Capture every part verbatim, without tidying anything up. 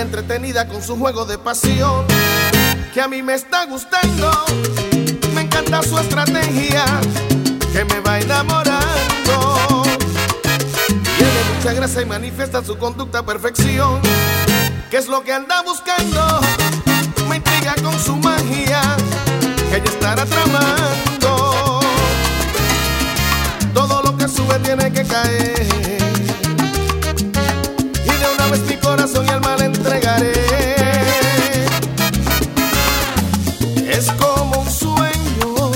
entretenida con su juego de pasión, que a mí me está gustando. Me encanta su estrategia, que me va enamorando. Tiene mucha gracia y manifiesta su conducta a perfección. ¿Qué es lo que anda buscando? Me intriga con su magia, que ella estará tramando. Todo lo que sube tiene que caer, y de una vez mi corazón y alma le entregaré. Es como un sueño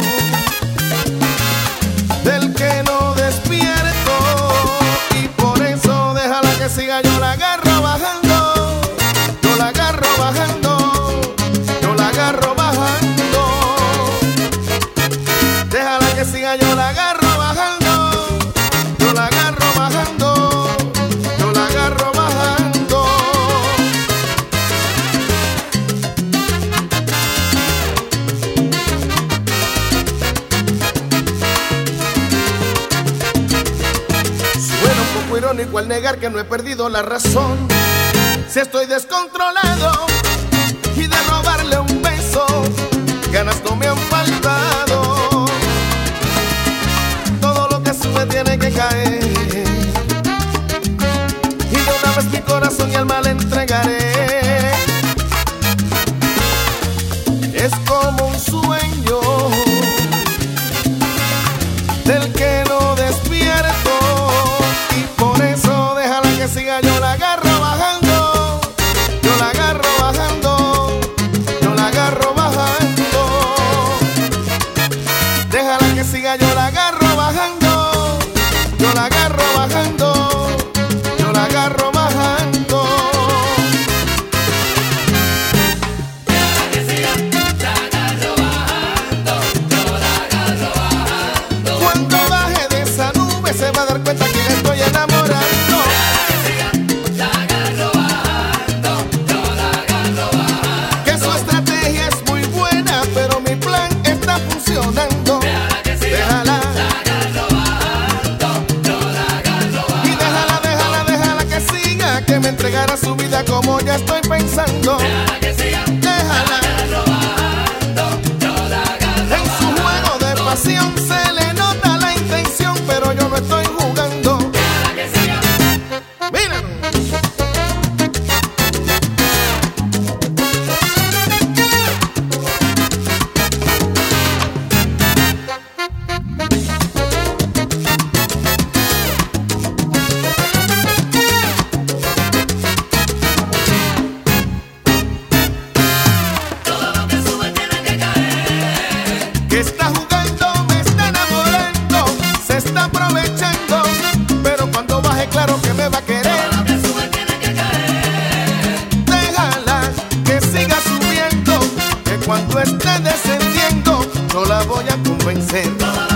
del que no despierto, y por eso déjala que siga, yo la agarro bajando, yo la agarro bajando, yo la agarro bajando. Déjala que siga, yo la agarro bajando, yo la agarro bajando, yo la agarro bajando. Suena un poco irónico al negar que no he perdido la razón. Si estoy descontrolado y de robarle un beso, ganas no me han faltado. Todo lo que sube tiene que caer, y de una vez mi corazón y alma le entregaré. Es como un sueño del que no despierto, y por eso déjala que siga, yo la agarro bajando, yo la agarro bajando, yo la agarro bajando. Déjala que siga, yo la agarro bajando, yo la agarro bajando, yo la agarro bajando. Déjala que siga, la agarro bajando, yo la agarro bajando. Cuando baje de esa nube se va a dar cuenta que le estoy enamorando. Déjala que siga, la agarro bajando, yo la agarro bajando. Que su estrategia es muy buena, pero mi plan está funcionando. Déjala que siga, Déjala, la agarro bajando, yo la agarro bajando. y déjala, déjala, déjala que siga, que me entregará su vida como ya estoy pensando. Déjala que siga, Déjala, agarro bajando, yo la agarro en su juego de pasión se le nota la intención, pero yo no estoy jugando. Déjala que siga. Mira. Todo lo que sube tiene que caer. Que está jugando, me está enamorando, se está aprovechando, pero cuando baje claro que me va a querer. Todo lo que sube tiene que caer. Déjala que siga subiendo, que cuando esté descendiendo no la voy a convencer. Todo